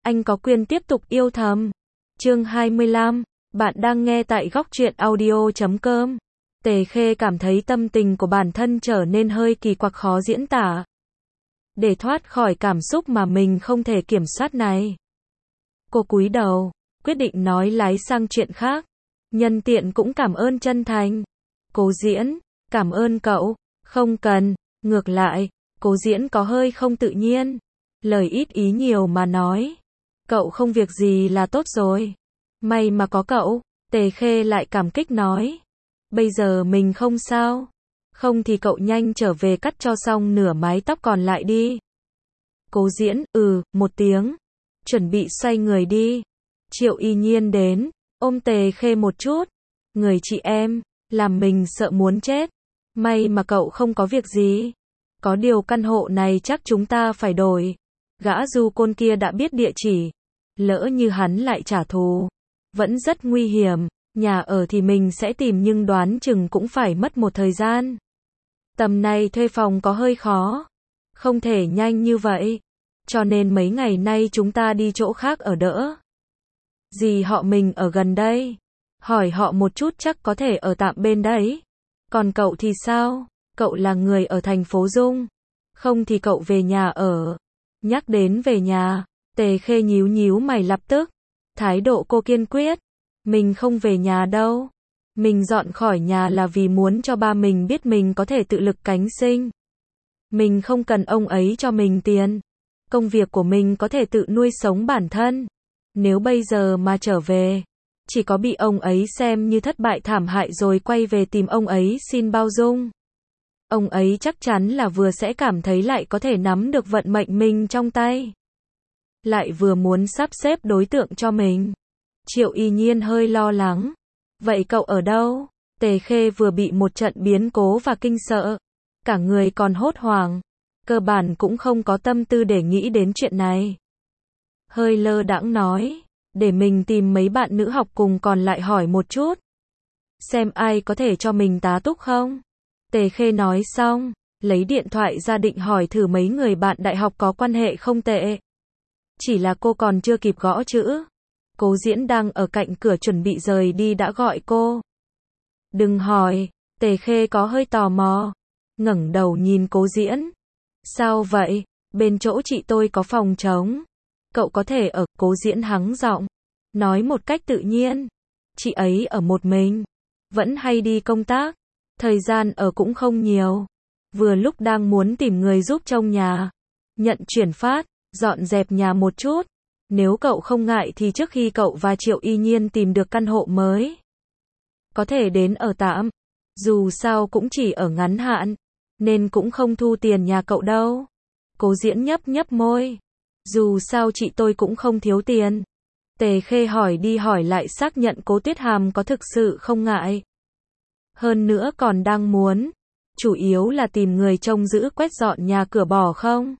anh có quyền tiếp tục yêu thầm. Chương 25, bạn đang nghe tại góc truyện audio.com. Tề Khê cảm thấy tâm tình của bản thân trở nên hơi kỳ quặc khó diễn tả. Để thoát khỏi cảm xúc mà mình không thể kiểm soát này, cô cúi đầu, quyết định nói lái sang chuyện khác. Nhân tiện cũng cảm ơn chân thành. Cố Diễn, cảm ơn cậu. Không cần. Ngược lại, Cố Diễn có hơi không tự nhiên. Lời ít ý nhiều mà nói. Cậu không việc gì là tốt rồi. May mà có cậu. Tề Khê lại cảm kích nói. Bây giờ mình không sao. Không thì cậu nhanh trở về cắt cho xong nửa mái tóc còn lại đi. Cố Diễn, một tiếng. Chuẩn bị xoay người đi. Triệu Y Nhiên đến, ôm Tề Khê một chút. Người chị em, làm mình sợ muốn chết. May mà cậu không có việc gì. Có điều căn hộ này chắc chúng ta phải đổi. Gã du côn kia đã biết địa chỉ. Lỡ như hắn lại trả thù, vẫn rất nguy hiểm. Nhà ở thì mình sẽ tìm nhưng đoán chừng cũng phải mất một thời gian. Tầm này thuê phòng có hơi khó. Không thể nhanh như vậy. Cho nên mấy ngày nay chúng ta đi chỗ khác ở đỡ. Dì họ mình ở gần đây. Hỏi họ một chút chắc có thể ở tạm bên đấy. Còn cậu thì sao? Cậu là người ở thành phố Dung. Không thì cậu về nhà ở. Nhắc đến về nhà, Tề Khê nhíu nhíu mày lập tức. Thái độ cô kiên quyết. Mình không về nhà đâu. Mình dọn khỏi nhà là vì muốn cho ba mình biết mình có thể tự lực cánh sinh. Mình không cần ông ấy cho mình tiền. Công việc của mình có thể tự nuôi sống bản thân. Nếu bây giờ mà trở về, chỉ có bị ông ấy xem như thất bại thảm hại rồi quay về tìm ông ấy xin bao dung. Ông ấy chắc chắn là vừa sẽ cảm thấy lại có thể nắm được vận mệnh mình trong tay. Lại vừa muốn sắp xếp đối tượng cho mình. Triệu Y Nhiên hơi lo lắng. Vậy cậu ở đâu? Tề Khê vừa bị một trận biến cố và kinh sợ. Cả người còn hốt hoảng. Cơ bản cũng không có tâm tư để nghĩ đến chuyện này. Hơi lơ đãng nói. Để mình tìm mấy bạn nữ học cùng còn lại hỏi một chút. Xem ai có thể cho mình tá túc không? Tề Khê nói xong, lấy điện thoại ra định hỏi thử mấy người bạn đại học có quan hệ không tệ. Chỉ là cô còn chưa kịp gõ chữ. Cố Diễn đang ở cạnh cửa chuẩn bị rời đi đã gọi cô. Đừng hỏi. Tề Khê có hơi tò mò. Ngẩng đầu nhìn Cố Diễn. Sao vậy? Bên chỗ chị tôi có phòng trống. Cậu có thể ở. Cố Diễn hắng giọng. Nói một cách tự nhiên. Chị ấy ở một mình. Vẫn hay đi công tác. Thời gian ở cũng không nhiều. Vừa lúc đang muốn tìm người giúp trông nhà. Nhận chuyển phát. Dọn dẹp nhà một chút. Nếu cậu không ngại thì trước khi cậu và Triệu Y Nhiên tìm được căn hộ mới, có thể đến ở tạm. Dù sao cũng chỉ ở ngắn hạn, nên cũng không thu tiền nhà cậu đâu. Cố Diễn nhấp nhấp môi. Dù sao chị tôi cũng không thiếu tiền. Tề Khê hỏi đi hỏi lại xác nhận Cố Tuyết Hàm có thực sự không ngại. Hơn nữa còn đang muốn. Chủ yếu là tìm người trông giữ quét dọn nhà cửa bỏ không?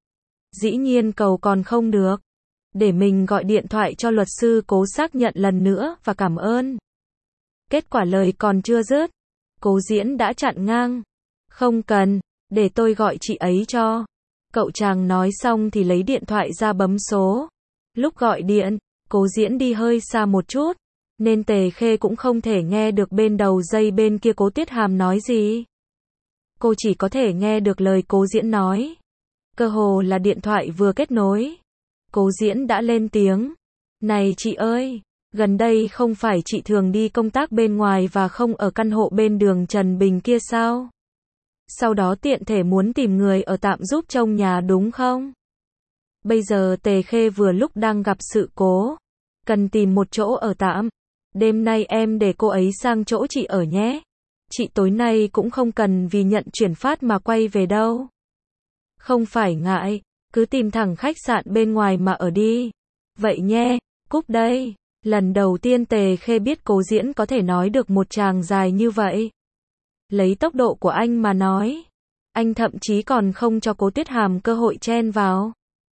Dĩ nhiên cầu còn không được. Để mình gọi điện thoại cho luật sư Cố xác nhận lần nữa và cảm ơn. Kết quả lời còn chưa dứt. Cố Diễn đã chặn ngang. Không cần, để tôi gọi chị ấy cho. Cậu chàng nói xong thì lấy điện thoại ra bấm số. Lúc gọi điện, Cố Diễn đi hơi xa một chút, nên Tề Khê cũng không thể nghe được bên đầu dây bên kia Cố Tuyết Hàm nói gì. Cô chỉ có thể nghe được lời Cố Diễn nói. Cơ hồ là điện thoại vừa kết nối. Cố Diễn đã lên tiếng. Này chị ơi, gần đây không phải chị thường đi công tác bên ngoài và không ở căn hộ bên đường Trần Bình kia sao? Sau đó tiện thể muốn tìm người ở tạm giúp trông nhà đúng không? Bây giờ Tề Khê vừa lúc đang gặp sự cố. Cần tìm một chỗ ở tạm. Đêm nay em để cô ấy sang chỗ chị ở nhé. Chị tối nay cũng không cần vì nhận chuyển phát mà quay về đâu. Không phải ngại. Cứ tìm thẳng khách sạn bên ngoài mà ở đi. Vậy nhé, cúp đây. Lần đầu tiên Tề Khê biết Cố Diễn có thể nói được một tràng dài như vậy. Lấy tốc độ của anh mà nói, anh thậm chí còn không cho Cố Tuyết Hàm cơ hội chen vào.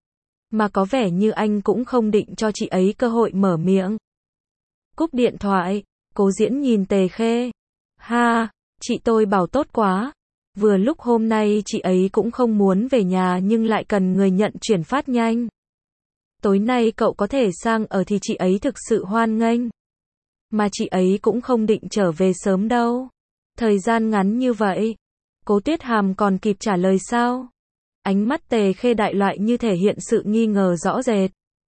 Mà có vẻ như anh cũng không định cho chị ấy cơ hội mở miệng. Cúp điện thoại, Cố Diễn nhìn Tề Khê. Ha, chị tôi bảo tốt quá. Vừa lúc hôm nay chị ấy cũng không muốn về nhà nhưng lại cần người nhận chuyển phát nhanh. Tối nay cậu có thể sang ở thì chị ấy thực sự hoan nghênh. Mà chị ấy cũng không định trở về sớm đâu. Thời gian ngắn như vậy. Cố Tuyết Hàm còn kịp trả lời sao? Ánh mắt Tề Khê đại loại như thể hiện sự nghi ngờ rõ rệt.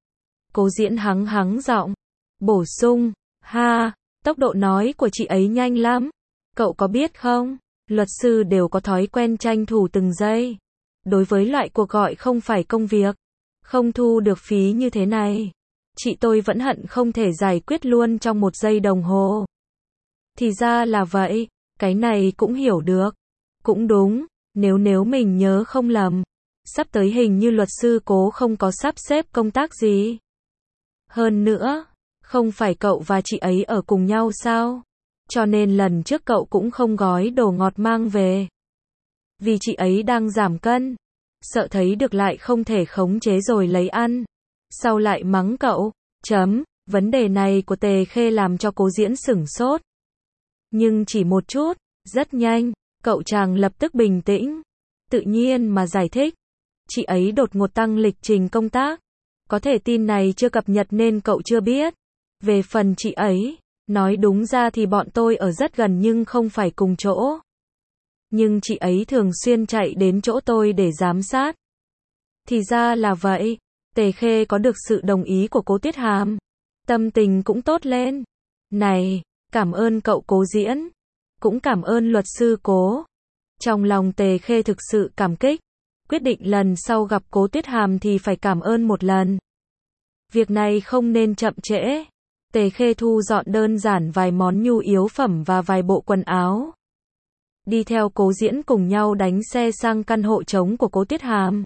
Cố Diễn hắng giọng. Bổ sung. Ha, tốc độ nói của chị ấy nhanh lắm. Cậu có biết không? Luật sư đều có thói quen tranh thủ từng giây. Đối với loại cuộc gọi không phải công việc, không thu được phí như thế này, chị tôi vẫn hận không thể giải quyết luôn trong 1 giây đồng hồ. Thì ra là vậy, cái này cũng hiểu được. Cũng đúng, nếu mình nhớ không lầm, sắp tới hình như luật sư Cố không có sắp xếp công tác gì. Hơn nữa, không phải cậu và chị ấy ở cùng nhau sao? Cho nên lần trước cậu cũng không gói đồ ngọt mang về. Vì chị ấy đang giảm cân, sợ thấy được lại không thể khống chế rồi lấy ăn. Sau lại mắng cậu. Vấn đề này của Tề Khê làm cho Cố Diễn sửng sốt. Nhưng chỉ một chút, rất nhanh, cậu chàng lập tức bình tĩnh. Tự nhiên mà giải thích. Chị ấy đột ngột tăng lịch trình công tác. Có thể tin này chưa cập nhật nên cậu chưa biết. Về phần chị ấy, nói đúng ra thì bọn tôi ở rất gần nhưng không phải cùng chỗ. Nhưng chị ấy thường xuyên chạy đến chỗ tôi để giám sát. Thì ra là vậy. Tề Khê có được sự đồng ý của Cố Tuyết Hàm. Tâm tình cũng tốt lên. Này, cảm ơn cậu Cố Diễn. Cũng cảm ơn luật sư Cố. Trong lòng Tề Khê thực sự cảm kích. Quyết định lần sau gặp Cố Tuyết Hàm thì phải cảm ơn một lần. Việc này không nên chậm trễ. Tề Khê thu dọn đơn giản vài món nhu yếu phẩm và vài bộ quần áo. Đi theo Cố Diễn cùng nhau đánh xe sang căn hộ trống của Cố Tuyết Hàm.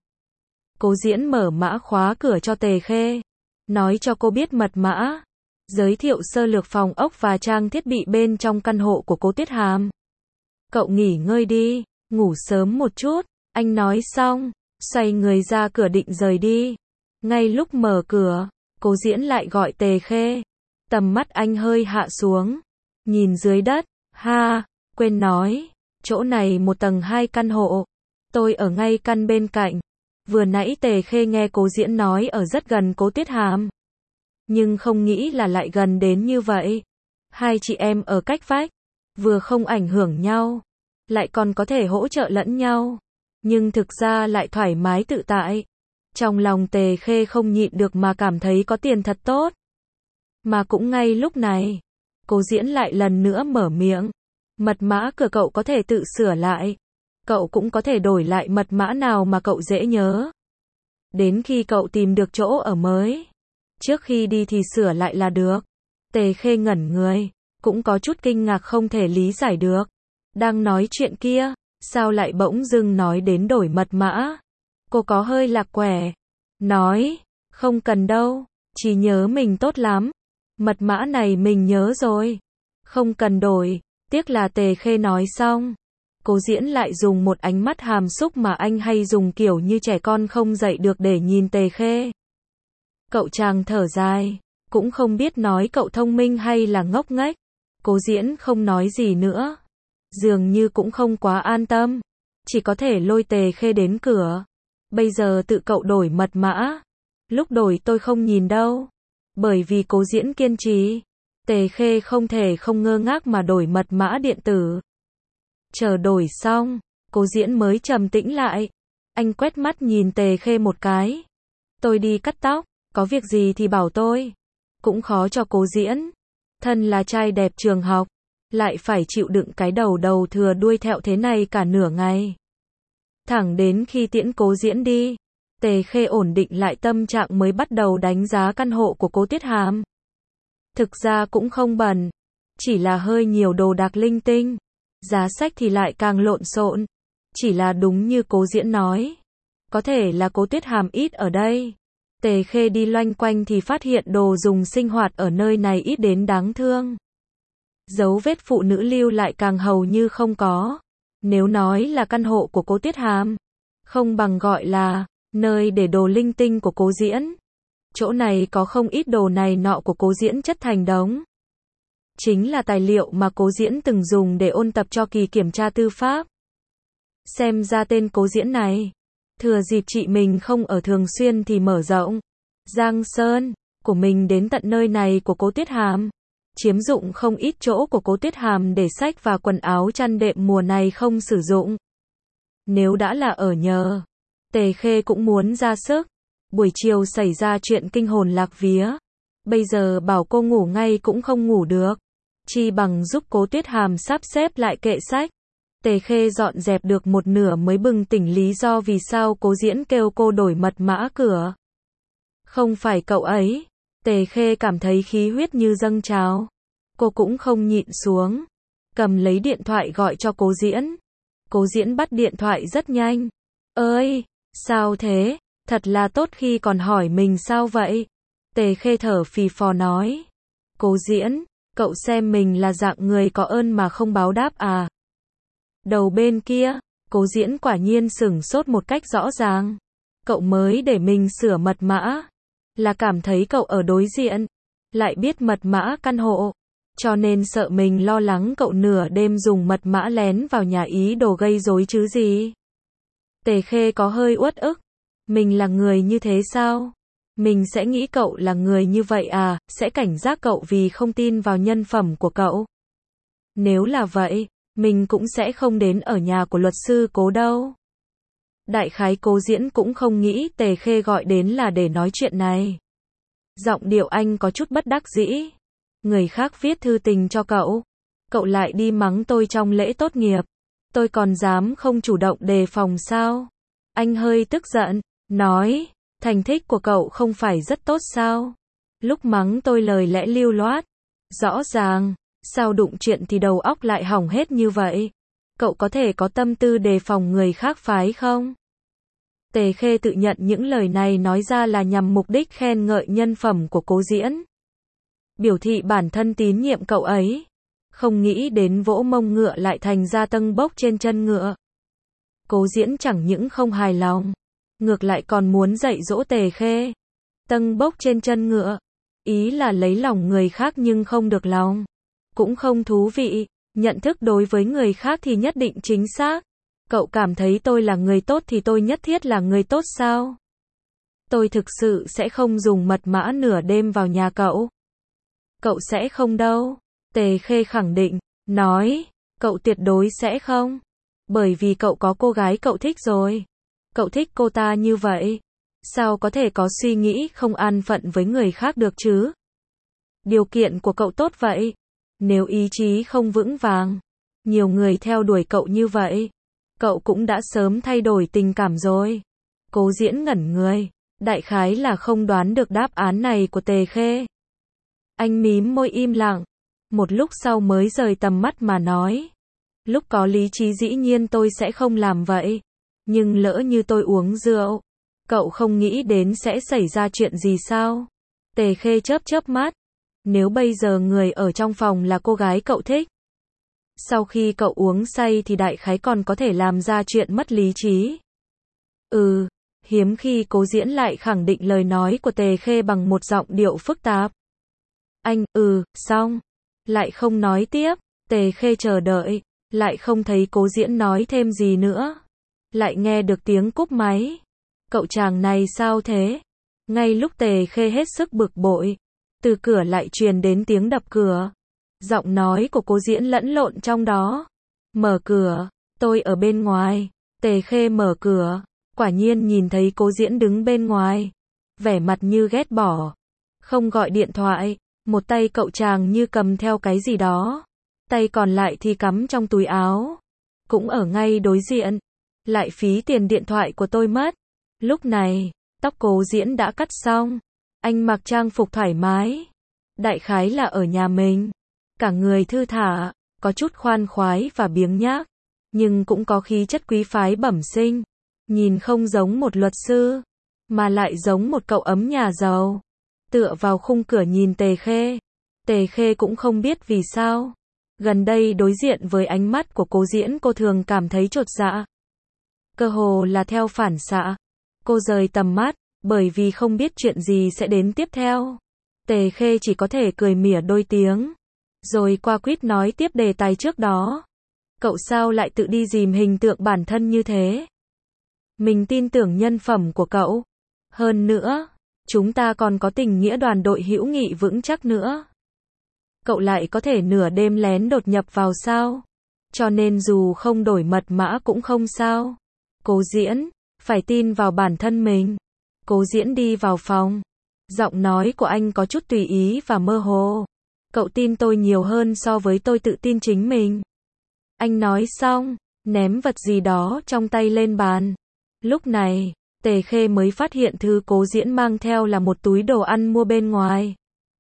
Cố Diễn mở mã khóa cửa cho Tề Khê. Nói cho cô biết mật mã. Giới thiệu sơ lược phòng ốc và trang thiết bị bên trong căn hộ của Cố Tuyết Hàm. Cậu nghỉ ngơi đi, ngủ sớm một chút. Anh nói xong, xoay người ra cửa định rời đi. Ngay lúc mở cửa, Cố Diễn lại gọi Tề Khê. Tầm mắt anh hơi hạ xuống. Nhìn dưới đất. Ha, quên nói. Chỗ này 1 tầng 2 căn hộ. Tôi ở ngay căn bên cạnh. Vừa nãy Tề Khê nghe Cố Diễn nói ở rất gần Cố Tuyết Hàm. Nhưng không nghĩ là lại gần đến như vậy. Hai chị em ở cách vách. Vừa không ảnh hưởng nhau. Lại còn có thể hỗ trợ lẫn nhau. Nhưng thực ra lại thoải mái tự tại. Trong lòng Tề Khê không nhịn được mà cảm thấy có tiền thật tốt. Mà cũng ngay lúc này, Cố Diễn lại lần nữa mở miệng. Mật mã cửa cậu có thể tự sửa lại. Cậu cũng có thể đổi lại mật mã nào mà cậu dễ nhớ. Đến khi cậu tìm được chỗ ở mới. Trước khi đi thì sửa lại là được. Tề Khê ngẩn người. Cũng có chút kinh ngạc không thể lý giải được. Đang nói chuyện kia, sao lại bỗng dưng nói đến đổi mật mã. Cô có hơi lạc quẻ. Nói, không cần đâu. Chỉ nhớ mình tốt lắm. Mật mã này mình nhớ rồi. Không cần đổi. Tiếc là Tề Khê nói xong. Cố Diễn lại dùng một ánh mắt hàm xúc mà anh hay dùng kiểu như trẻ con không dạy được để nhìn Tề Khê. Cậu chàng thở dài. Cũng không biết nói cậu thông minh hay là ngốc nghếch. Cố Diễn không nói gì nữa. Dường như cũng không quá an tâm. Chỉ có thể lôi Tề Khê đến cửa. Bây giờ tự cậu đổi mật mã. Lúc đổi tôi không nhìn đâu. Bởi vì Cố Diễn kiên trì. Tề Khê không thể không ngơ ngác mà đổi mật mã điện tử. Chờ đổi xong, Cố Diễn mới trầm tĩnh lại. Anh quét mắt nhìn Tề Khê một cái. Tôi đi cắt tóc, có việc gì thì bảo tôi. Cũng khó cho Cố Diễn. Thân là trai đẹp trường học, lại phải chịu đựng cái đầu thừa đuôi thẹo thế này cả nửa ngày. Thẳng đến khi tiễn Cố Diễn đi, Tề Khê ổn định lại tâm trạng mới bắt đầu đánh giá căn hộ của Cố Tuyết Hàm. Thực ra cũng không bẩn, chỉ là hơi nhiều đồ đạc linh tinh. Giá sách thì lại càng lộn xộn. Chỉ là đúng như Cố Diễn nói. Có thể là Cố Tuyết Hàm ít ở đây. Tề Khê đi loanh quanh thì phát hiện đồ dùng sinh hoạt ở nơi này ít đến đáng thương. Dấu vết phụ nữ lưu lại càng hầu như không có. Nếu nói là căn hộ của Cố Tuyết Hàm, không bằng gọi là nơi để đồ linh tinh của Cố Diễn. Chỗ này có không ít đồ này nọ của Cố Diễn chất thành đống. Chính là tài liệu mà Cố Diễn từng dùng để ôn tập cho kỳ kiểm tra tư pháp. Xem ra tên Cố Diễn này, thừa dịp chị mình không ở thường xuyên thì mở rộng. Giang Sơn của mình đến tận nơi này của Cố Tuyết Hàm, chiếm dụng không ít chỗ của Cố Tuyết Hàm để sách và quần áo chăn đệm mùa này không sử dụng. Nếu đã là ở nhờ, Tề Khê cũng muốn ra sức. Buổi chiều xảy ra chuyện kinh hồn lạc vía, bây giờ bảo cô ngủ ngay cũng không ngủ được, chi bằng giúp Cố Tuyết Hàm sắp xếp lại kệ sách. Tề Khê dọn dẹp được một nửa mới bừng tỉnh lý do vì sao Cố Diễn kêu cô đổi mật mã cửa. Không phải cậu ấy. Tề Khê cảm thấy khí huyết như dâng trào. Cô cũng không nhịn xuống, cầm lấy điện thoại gọi cho Cố Diễn. Cố Diễn bắt điện thoại rất nhanh. Ơi, sao thế? Thật là tốt khi còn hỏi mình sao vậy? Tề Khê thở phì phò nói. Cố Diễn, cậu xem mình là dạng người có ơn mà không báo đáp à? Đầu bên kia, Cố Diễn quả nhiên sửng sốt một cách rõ ràng. Cậu mới để mình sửa mật mã, là cảm thấy cậu ở đối diện, lại biết mật mã căn hộ, cho nên sợ mình lo lắng cậu nửa đêm dùng mật mã lén vào nhà ý đồ gây rối chứ gì. Tề Khê có hơi uất ức. Mình là người như thế sao? Mình sẽ nghĩ cậu là người như vậy à, sẽ cảnh giác cậu vì không tin vào nhân phẩm của cậu. Nếu là vậy, mình cũng sẽ không đến ở nhà của luật sư Cố đâu. Đại khái Cố Diễn cũng không nghĩ Tề Khê gọi đến là để nói chuyện này. Giọng điệu anh có chút bất đắc dĩ. Người khác viết thư tình cho cậu, cậu lại đi mắng tôi trong lễ tốt nghiệp. Tôi còn dám không chủ động đề phòng sao? Anh hơi tức giận, nói, thành tích của cậu không phải rất tốt sao? Lúc mắng tôi lời lẽ lưu loát, rõ ràng, sao đụng chuyện thì đầu óc lại hỏng hết như vậy? Cậu có thể có tâm tư đề phòng người khác phái không? Tề Khê tự nhận những lời này nói ra là nhằm mục đích khen ngợi nhân phẩm của Cố Diễn, biểu thị bản thân tín nhiệm cậu ấy. Không nghĩ đến vỗ mông ngựa lại thành ra tâng bốc trên chân ngựa. Cố Diễn chẳng những không hài lòng, ngược lại còn muốn dạy dỗ Tề Khê. Tâng bốc trên chân ngựa, ý là lấy lòng người khác nhưng không được lòng. Cũng không thú vị, nhận thức đối với người khác thì nhất định chính xác. Cậu cảm thấy tôi là người tốt thì tôi nhất thiết là người tốt sao? Tôi thực sự sẽ không dùng mật mã nửa đêm vào nhà cậu. Cậu sẽ không đâu. Tề Khê khẳng định, nói, cậu tuyệt đối sẽ không. Bởi vì cậu có cô gái cậu thích rồi. Cậu thích cô ta như vậy. Sao có thể có suy nghĩ không an phận với người khác được chứ? Điều kiện của cậu tốt vậy. Nếu ý chí không vững vàng, nhiều người theo đuổi cậu như vậy, cậu cũng đã sớm thay đổi tình cảm rồi. Cố Diễn ngẩn người, đại khái là không đoán được đáp án này của Tề Khê. Anh mím môi im lặng, một lúc sau mới rời tầm mắt mà nói. Lúc có lý trí dĩ nhiên tôi sẽ không làm vậy. Nhưng lỡ như tôi uống rượu, cậu không nghĩ đến sẽ xảy ra chuyện gì sao? Tề Khê chớp chớp mắt. Nếu bây giờ người ở trong phòng là cô gái cậu thích, sau khi cậu uống say thì đại khái còn có thể làm ra chuyện mất lý trí. Hiếm khi Cố Diễn lại khẳng định lời nói của Tề Khê bằng một giọng điệu phức tạp. Anh, xong. Lại không nói tiếp. Tề Khê chờ đợi, lại không thấy Cố Diễn nói thêm gì nữa. Lại nghe được tiếng cúp máy. Cậu chàng này sao thế? Ngay lúc Tề Khê hết sức bực bội, từ cửa lại truyền đến tiếng đập cửa. Giọng nói của Cố Diễn lẫn lộn trong đó. Mở cửa, tôi ở bên ngoài. Tề Khê mở cửa, quả nhiên nhìn thấy Cố Diễn đứng bên ngoài. Vẻ mặt như ghét bỏ. Không gọi điện thoại, một tay cậu chàng như cầm theo cái gì đó. Tay còn lại thì cắm trong túi áo. Cũng ở ngay đối diện. Lại phí tiền điện thoại của tôi mất. Lúc này, tóc Cố Diễn đã cắt xong. Anh mặc trang phục thoải mái. Đại khái là ở nhà mình. Cả người thư thả, có chút khoan khoái và biếng nhác. Nhưng cũng có khí chất quý phái bẩm sinh. Nhìn không giống một luật sư, mà lại giống một cậu ấm nhà giàu. Tựa vào khung cửa nhìn Tề Khê. Tề Khê cũng không biết vì sao. Gần đây đối diện với ánh mắt của Cố Diễn cô thường cảm thấy chột dạ. Cơ hồ là theo phản xạ. Cô rời tầm mắt, bởi vì không biết chuyện gì sẽ đến tiếp theo. Tề Khê chỉ có thể cười mỉa đôi tiếng. Rồi qua quýt nói tiếp đề tài trước đó. Cậu sao lại tự đi dìm hình tượng bản thân như thế? Mình tin tưởng nhân phẩm của cậu. Hơn nữa, Chúng ta còn có tình nghĩa đoàn đội hữu nghị vững chắc nữa. Cậu lại có thể nửa đêm lén đột nhập vào sao? Cho nên dù không đổi mật mã cũng không sao. Cố Diễn, phải tin vào bản thân mình. Cố Diễn đi vào phòng. Giọng nói của anh có chút tùy ý và mơ hồ. Cậu tin tôi nhiều hơn so với tôi tự tin chính mình. Anh nói xong, ném vật gì đó trong tay lên bàn. Lúc này, Tề Khê mới phát hiện thứ Cố Diễn mang theo là một túi đồ ăn mua bên ngoài.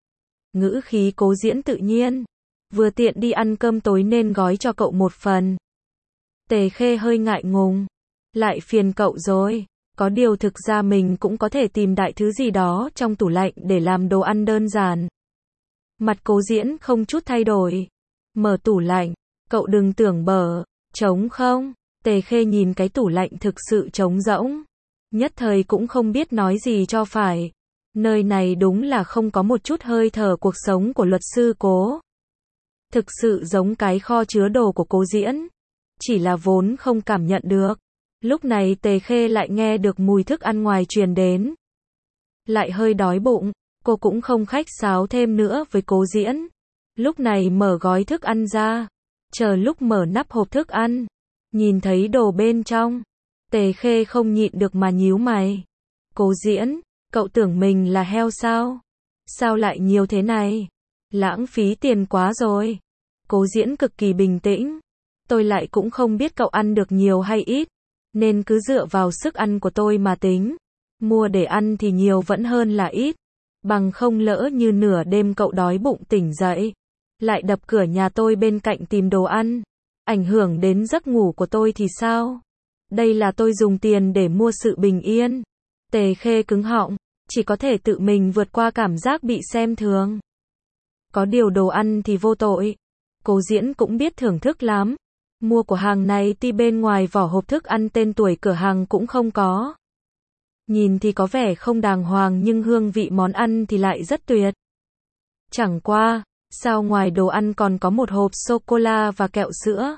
Ngữ khí Cố Diễn tự nhiên. Vừa tiện đi ăn cơm tối nên gói cho cậu một phần. Tề Khê hơi ngại ngùng. Lại phiền cậu rồi. Có điều thực ra mình cũng có thể tìm đại thứ gì đó trong tủ lạnh để làm đồ ăn đơn giản. Mặt Cố Diễn không chút thay đổi. Mở tủ lạnh. Cậu đừng tưởng bở. Trống không? Tề Khê nhìn cái tủ lạnh thực sự trống rỗng. Nhất thời cũng không biết nói gì cho phải. Nơi này đúng là không có một chút hơi thở cuộc sống của luật sư Cố. Thực sự giống cái kho chứa đồ của Cố Diễn. Chỉ là vốn không cảm nhận được. Lúc này Tề Khê lại nghe được mùi thức ăn ngoài truyền đến. Lại hơi đói bụng, cô cũng không khách sáo thêm nữa với Cố Diễn. Lúc này mở gói thức ăn ra. Chờ lúc mở nắp hộp thức ăn. Nhìn thấy đồ bên trong. Tề Khê không nhịn được mà nhíu mày. Cố Diễn, cậu tưởng mình là heo sao? Sao lại nhiều thế này? Lãng phí tiền quá rồi. Cố Diễn cực kỳ bình tĩnh. Tôi lại cũng không biết cậu ăn được nhiều hay ít. Nên cứ dựa vào sức ăn của tôi mà tính. Mua để ăn thì nhiều vẫn hơn là ít. Bằng không lỡ như nửa đêm cậu đói bụng tỉnh dậy. Lại đập cửa nhà tôi bên cạnh tìm đồ ăn. Ảnh hưởng đến giấc ngủ của tôi thì sao? Đây là tôi dùng tiền để mua sự bình yên. Tề Khê cứng họng. Chỉ có thể tự mình vượt qua cảm giác bị xem thường. Có điều đồ ăn thì vô tội. Cố Diễn cũng biết thưởng thức lắm. Mua của hàng này tuy bên ngoài vỏ hộp thức ăn tên tuổi cửa hàng cũng không có. Nhìn thì có vẻ không đàng hoàng nhưng hương vị món ăn thì lại rất tuyệt. Chẳng qua, sao ngoài đồ ăn còn có một hộp sô-cô-la và kẹo sữa?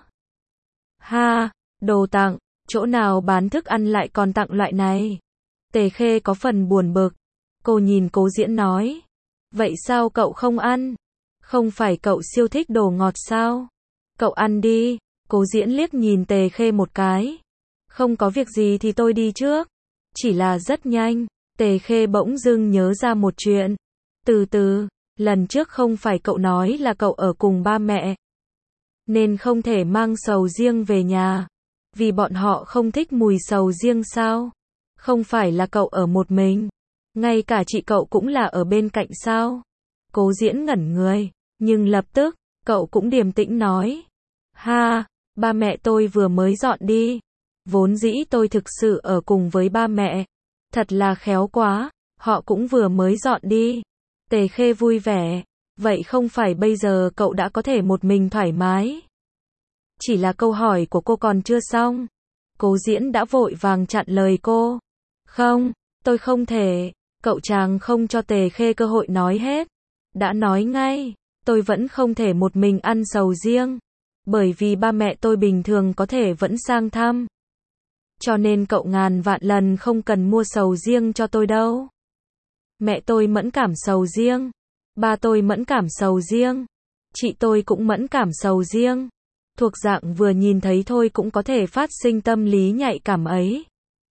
Ha, đồ tặng, chỗ nào bán thức ăn lại còn tặng loại này? Tề Khê có phần buồn bực. Cô nhìn Cố Diễn nói. Vậy sao cậu không ăn? Không phải cậu siêu thích đồ ngọt sao? Cậu ăn đi. Cố Diễn liếc nhìn Tề Khê một cái. Không có việc gì thì tôi đi trước. Chỉ là rất nhanh. Tề Khê bỗng dưng nhớ ra một chuyện. Từ từ, lần trước không phải cậu nói là cậu ở cùng ba mẹ. Nên không thể mang sầu riêng về nhà. Vì bọn họ không thích mùi sầu riêng sao? Không phải là cậu ở một mình. Ngay cả chị cậu cũng là ở bên cạnh sao? Cố Diễn ngẩn người. Nhưng lập tức, cậu cũng điềm tĩnh nói. Ha, ba mẹ tôi vừa mới dọn đi. Vốn dĩ tôi thực sự ở cùng với ba mẹ. Thật là khéo quá, họ cũng vừa mới dọn đi. Tề Khê vui vẻ. Vậy không phải bây giờ cậu đã có thể một mình thoải mái? Chỉ là câu hỏi của cô còn chưa xong. Cố Diễn đã vội vàng chặn lời cô. Không, tôi không thể. Cậu chàng không cho Tề Khê cơ hội nói hết. Đã nói ngay, tôi vẫn không thể một mình ăn sầu riêng. Bởi vì ba mẹ tôi bình thường có thể vẫn sang thăm. Cho nên cậu ngàn vạn lần không cần mua sầu riêng cho tôi đâu. Mẹ tôi mẫn cảm sầu riêng. Ba tôi mẫn cảm sầu riêng. Chị tôi cũng mẫn cảm sầu riêng. Thuộc dạng vừa nhìn thấy thôi cũng có thể phát sinh tâm lý nhạy cảm ấy.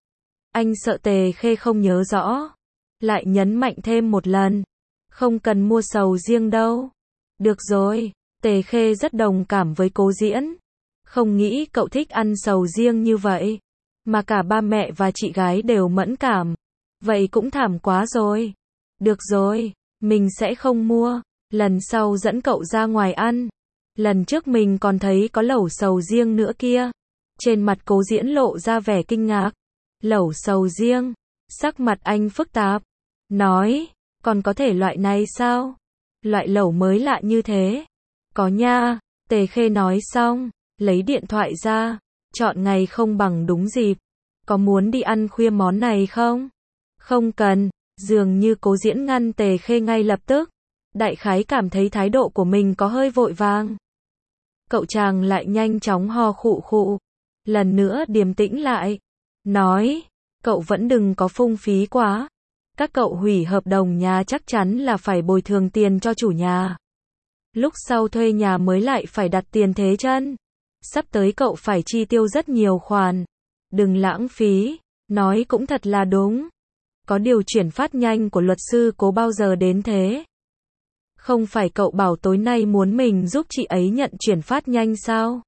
Anh sợ Tề Khê không nhớ rõ. Lại nhấn mạnh thêm một lần. Không cần mua sầu riêng đâu. Được rồi. Tề Khê rất đồng cảm với Cố Diễn. Không nghĩ cậu thích ăn sầu riêng như vậy. Mà cả ba mẹ và chị gái đều mẫn cảm. Vậy cũng thảm quá rồi. Được rồi, mình sẽ không mua. Lần sau dẫn cậu ra ngoài ăn. Lần trước mình còn thấy có lẩu sầu riêng nữa kia. Trên mặt Cố Diễn lộ ra vẻ kinh ngạc. Lẩu sầu riêng. Sắc mặt anh phức tạp. Nói, còn có thể loại này sao? Loại lẩu mới lạ như thế. Có nha. Tề Khê nói xong, lấy điện thoại ra. Chọn ngày không bằng đúng dịp. Có muốn đi ăn khuya món này không? Không cần. Dường như Cố Diễn ngăn Tề Khê ngay lập tức. Đại khái cảm thấy thái độ của mình có hơi vội vàng. Cậu chàng lại nhanh chóng ho khụ khụ. Lần nữa điềm tĩnh lại. Nói, cậu vẫn đừng có phung phí quá. Các cậu hủy hợp đồng nhà chắc chắn là phải bồi thường tiền cho chủ nhà. Lúc sau thuê nhà mới lại phải đặt tiền thế chân. Sắp tới cậu phải chi tiêu rất nhiều khoản. Đừng lãng phí. Nói cũng thật là đúng. Có điều chuyển phát nhanh của luật sư Cố bao giờ đến thế? Không phải cậu bảo tối nay muốn mình giúp chị ấy nhận chuyển phát nhanh sao?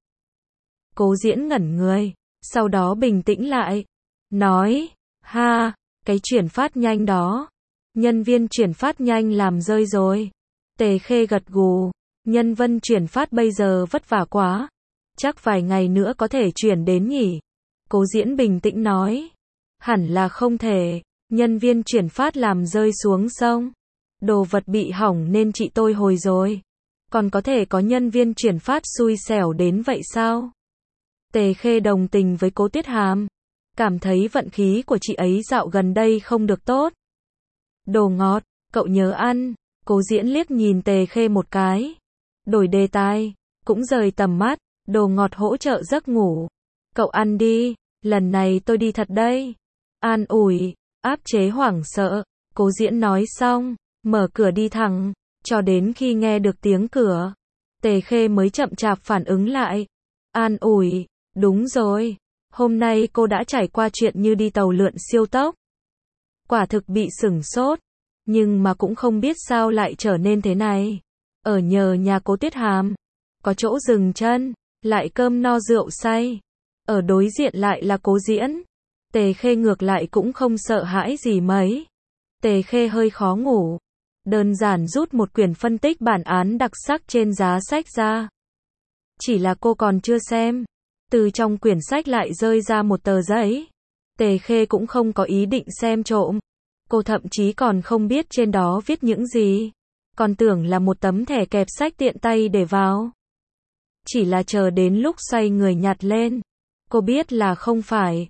Cố Diễn ngẩn người, sau đó bình tĩnh lại. Nói, ha, cái chuyển phát nhanh đó. Nhân viên chuyển phát nhanh làm rơi rồi. Tề Khê gật gù. Nhân viên chuyển phát bây giờ vất vả quá. Chắc vài ngày nữa có thể chuyển đến nhỉ? Cố Diễn bình tĩnh nói. Hẳn là không thể. Nhân viên chuyển phát làm rơi xuống sông. Đồ vật bị hỏng nên chị tôi hồi rồi. Còn có thể có nhân viên chuyển phát xui xẻo đến vậy sao? Tề Khê đồng tình với Cố Tuyết Hàm. Cảm thấy vận khí của chị ấy dạo gần đây không được tốt. Đồ ngọt, cậu nhớ ăn. Cố Diễn liếc nhìn Tề Khê một cái. Đổi đề tài, cũng rời tầm mắt. Đồ ngọt hỗ trợ giấc ngủ. Cậu ăn đi, lần này tôi đi thật đây. An ủi, áp chế hoảng sợ. Cố Diễn nói xong, mở cửa đi thẳng, cho đến khi nghe được tiếng cửa. Tề Khê mới chậm chạp phản ứng lại. An ủi, đúng rồi, hôm nay cô đã trải qua chuyện như đi tàu lượn siêu tốc. Quả thực bị sửng sốt, nhưng mà cũng không biết sao lại trở nên thế này. Ở nhờ nhà Cố Tuyết Hàm, có chỗ dừng chân, lại cơm no rượu say. Ở đối diện lại là Cố Diễn. Tề Khê ngược lại cũng không sợ hãi gì mấy. Tề Khê hơi khó ngủ. Đơn giản rút một quyển phân tích bản án đặc sắc trên giá sách ra. Chỉ là cô còn chưa xem. Từ trong quyển sách lại rơi ra một tờ giấy. Tề Khê cũng không có ý định xem trộm. Cô thậm chí còn không biết trên đó viết những gì. Còn tưởng là một tấm thẻ kẹp sách tiện tay để vào. Chỉ là chờ đến lúc xoay người nhặt lên. Cô biết là không phải.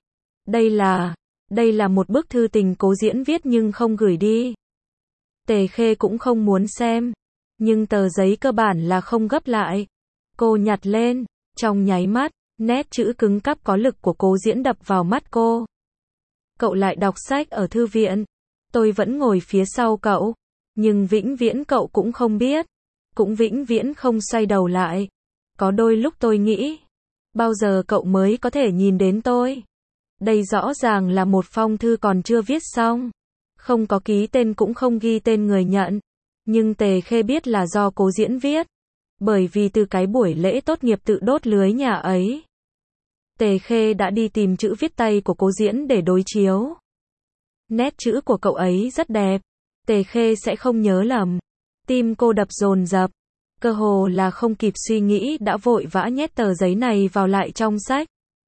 Đây là một bức thư tình Cố Diễn viết nhưng không gửi đi. Tề Khê cũng không muốn xem. Nhưng tờ giấy cơ bản là không gấp lại. Cô nhặt lên. Trong nháy mắt, nét chữ cứng cáp có lực của Cố Diễn đập vào mắt cô. Cậu lại đọc sách ở thư viện. Tôi vẫn ngồi phía sau cậu. Nhưng vĩnh viễn cậu cũng không biết. Cũng vĩnh viễn không xoay đầu lại. Có đôi lúc tôi nghĩ. Bao giờ cậu mới có thể nhìn đến tôi? Đây rõ ràng là một phong thư còn chưa viết xong. Không có ký tên cũng không ghi tên người nhận. Nhưng Tề Khê biết là do Cố Diễn viết. Bởi vì từ cái buổi lễ tốt nghiệp tự đốt lưới nhà ấy, Tề Khê đã đi tìm chữ viết tay của Cố Diễn để đối chiếu. Nét chữ của cậu ấy rất đẹp. Tề Khê sẽ không nhớ lầm. Tim cô đập dồn dập. Cơ hồ là không kịp suy nghĩ đã vội vã nhét tờ giấy này vào lại trong sách.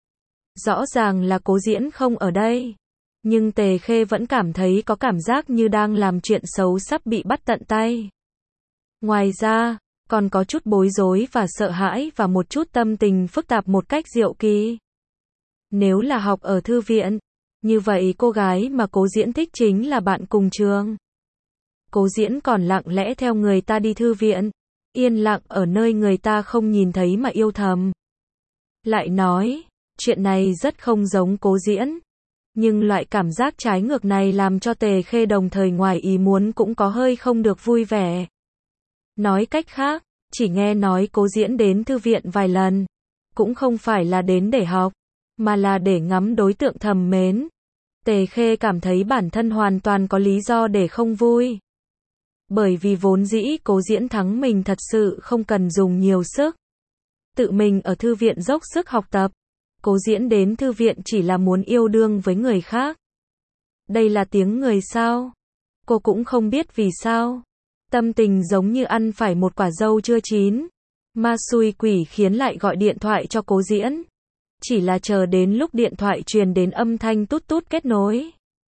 Rõ ràng là Cố Diễn không ở đây. Nhưng Tề Khê vẫn cảm thấy có cảm giác như đang làm chuyện xấu sắp bị bắt tận tay. Ngoài ra, còn có chút bối rối và sợ hãi và một chút tâm tình phức tạp một cách diệu kỳ. Nếu là học ở thư viện, như vậy cô gái mà Cố Diễn thích chính là bạn cùng trường. Cố Diễn còn lặng lẽ theo người ta đi thư viện, yên lặng ở nơi người ta không nhìn thấy mà yêu thầm. Lại nói, chuyện này rất không giống Cố Diễn. Nhưng loại cảm giác trái ngược này làm cho Tề Khê đồng thời ngoài ý muốn cũng có hơi không được vui vẻ. Nói cách khác, chỉ nghe nói Cố Diễn đến thư viện vài lần. Cũng không phải là đến để học, mà là để ngắm đối tượng thầm mến. Tề Khê cảm thấy bản thân hoàn toàn có lý do để không vui. Bởi vì vốn dĩ Cố Diễn thắng mình thật sự không cần dùng nhiều sức. Tự mình ở thư viện dốc sức học tập. Cố Diễn đến thư viện chỉ là muốn yêu đương với người khác. Đây là tiếng người sao? Cô cũng không biết vì sao. Tâm tình giống như ăn phải một quả dâu chưa chín. Ma xui quỷ khiến lại gọi điện thoại cho Cố Diễn. Chỉ là chờ đến lúc điện thoại truyền đến âm thanh tút tút kết nối.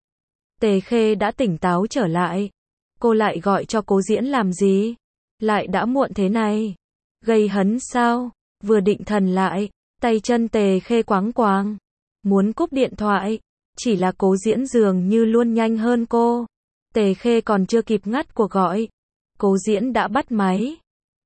Tề Khê đã tỉnh táo trở lại. Cô lại gọi cho Cố Diễn làm gì? Lại đã muộn thế này. Gây hấn sao? Vừa định thần lại, tay chân Tề Khê quáng quàng. Muốn cúp điện thoại. Chỉ là Cố Diễn dường như luôn nhanh hơn cô. Tề Khê còn chưa kịp ngắt cuộc gọi. Cố Diễn đã bắt máy.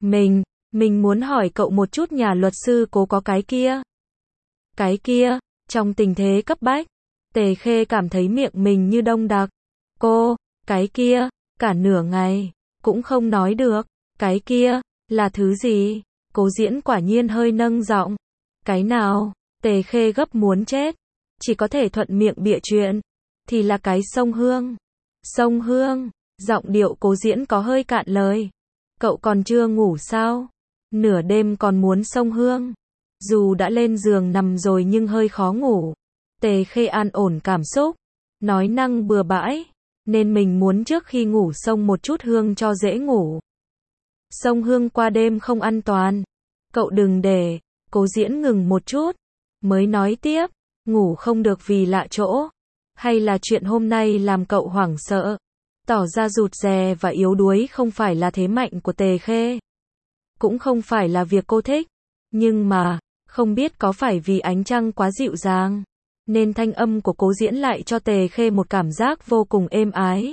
Mình muốn hỏi cậu một chút, nhà luật sư Cố có cái kia. Cái kia, trong tình thế cấp bách. Tề Khê cảm thấy miệng mình như đông đặc. Cái kia, cả nửa ngày, cũng không nói được. Cái kia, là thứ gì? Cố Diễn quả nhiên hơi nâng giọng. Cái nào? Tề Khê gấp muốn chết. Chỉ có thể thuận miệng bịa chuyện. Thì là cái sông Hương. Sông Hương, giọng điệu Cố Diễn có hơi cạn lời. Cậu còn chưa ngủ sao? Nửa đêm còn muốn sông Hương. Dù đã lên giường nằm rồi nhưng hơi khó ngủ. Tề Khê an ổn cảm xúc. Nói năng bừa bãi. Nên mình muốn trước khi ngủ xông một chút hương cho dễ ngủ. Xông hương qua đêm không an toàn. Cậu đừng để. Cố Diễn ngừng một chút. Mới nói tiếp. Ngủ không được vì lạ chỗ. Hay là chuyện hôm nay làm cậu hoảng sợ. Tỏ ra rụt rè và yếu đuối không phải là thế mạnh của Tề Khê. Cũng không phải là việc cô thích. Nhưng mà, không biết có phải vì ánh trăng quá dịu dàng. Nên thanh âm của Cố Diễn lại cho Tề Khê một cảm giác vô cùng êm ái.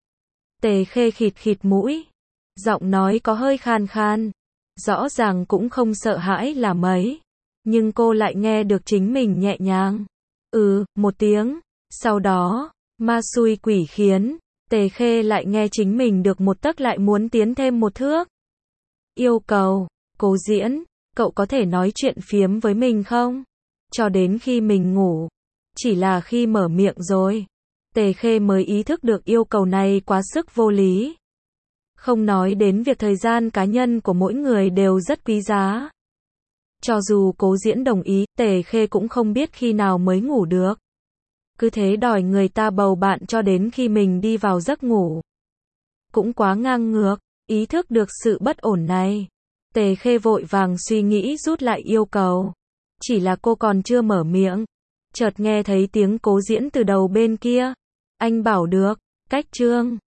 Tề Khê khịt khịt mũi. Giọng nói có hơi khan khan. Rõ ràng cũng không sợ hãi là mấy. Nhưng cô lại nghe được chính mình nhẹ nhàng. Một tiếng. Sau đó, ma xui quỷ khiến. Tề Khê lại nghe chính mình được một tấc lại muốn tiến thêm một thước. Yêu cầu. Cố Diễn, cậu có thể nói chuyện phiếm với mình không? Cho đến khi mình ngủ. Chỉ là khi mở miệng rồi. Tề Khê mới ý thức được yêu cầu này quá sức vô lý. Không nói đến việc thời gian cá nhân của mỗi người đều rất quý giá. Cho dù Cố Diễn đồng ý, Tề Khê cũng không biết khi nào mới ngủ được. Cứ thế đòi người ta bầu bạn cho đến khi mình đi vào giấc ngủ. Cũng quá ngang ngược. Ý thức được sự bất ổn này. Tề Khê vội vàng suy nghĩ rút lại yêu cầu. Chỉ là cô còn chưa mở miệng. Chợt nghe thấy tiếng Cố Diễn từ đầu bên kia. Anh bảo được. Cách Trương.